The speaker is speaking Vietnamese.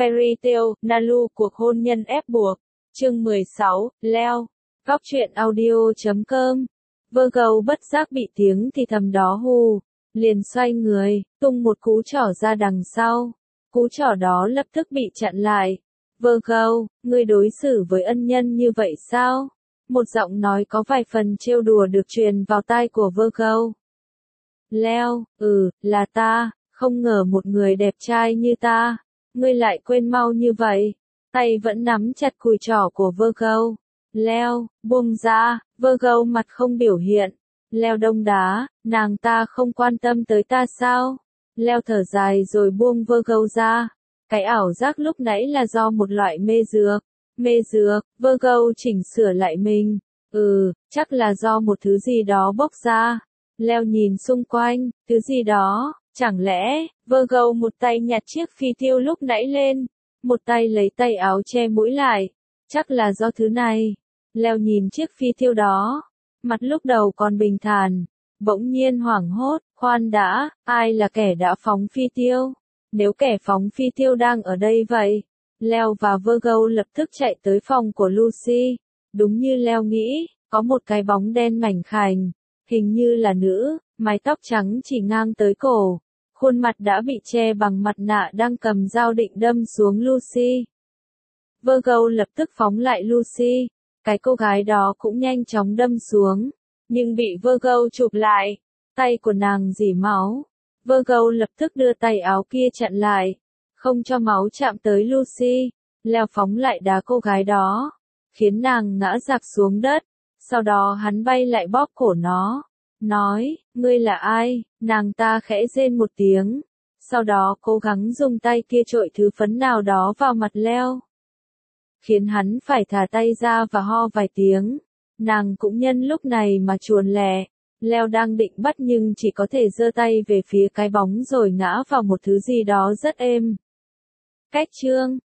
Fairy Tail, Nalu, cuộc hôn nhân ép buộc. Chương 16, Leo. Góc truyện audio.com. Virgo bất giác bị tiếng thì thầm đó hù, liền xoay người, tung một cú trỏ ra đằng sau. Cú trỏ đó lập tức bị chặn lại. Virgo, ngươi đối xử với ân nhân như vậy sao? Một giọng nói có vài phần trêu đùa được truyền vào tai của Virgo. Leo, là ta, không ngờ một người đẹp trai như ta, ngươi lại quên mau như vậy. Tay vẫn nắm chặt cùi trỏ của Virgo. Leo, buông ra, Virgo mặt không biểu hiện. Leo đông đá, nàng ta không quan tâm tới ta sao? Leo thở dài rồi buông Virgo ra. Cái ảo giác lúc nãy là do một loại mê dược. Mê dược, Virgo chỉnh sửa lại mình. Chắc là do một thứ gì đó bốc ra. Leo nhìn xung quanh, thứ gì đó, chẳng lẽ, Virgo một tay nhặt chiếc phi tiêu lúc nãy lên, một tay lấy tay áo che mũi lại. Chắc là do thứ này. Leo nhìn chiếc phi tiêu đó, mặt lúc đầu còn bình thản, bỗng nhiên hoảng hốt, khoan đã, ai là kẻ đã phóng phi tiêu? Nếu kẻ phóng phi tiêu đang ở đây vậy? Leo và Virgo lập tức chạy tới phòng của Lucy. Đúng như Leo nghĩ, có một cái bóng đen mảnh khảnh, hình như là nữ, mái tóc trắng chỉ ngang tới cổ, khuôn mặt đã bị che bằng mặt nạ đang cầm dao định đâm xuống Lucy. Virgo lập tức phóng lại Lucy, cái cô gái đó cũng nhanh chóng đâm xuống, nhưng bị Virgo chụp lại, tay của nàng rỉ máu. Virgo lập tức đưa tay áo kia chặn lại, không cho máu chạm tới Lucy. Leo phóng lại đá cô gái đó, khiến nàng ngã rạp xuống đất, sau đó hắn bay lại bóp cổ nó, nói, ngươi là ai? Nàng ta khẽ rên một tiếng, sau đó cố gắng dùng tay kia trội thứ phấn nào đó vào mặt Leo, khiến hắn phải thả tay ra và ho vài tiếng. Nàng cũng nhân lúc này mà chuồn lẹ. Leo đang định bắt nhưng chỉ có thể giơ tay về phía cái bóng rồi ngã vào một thứ gì đó rất êm. Cách chương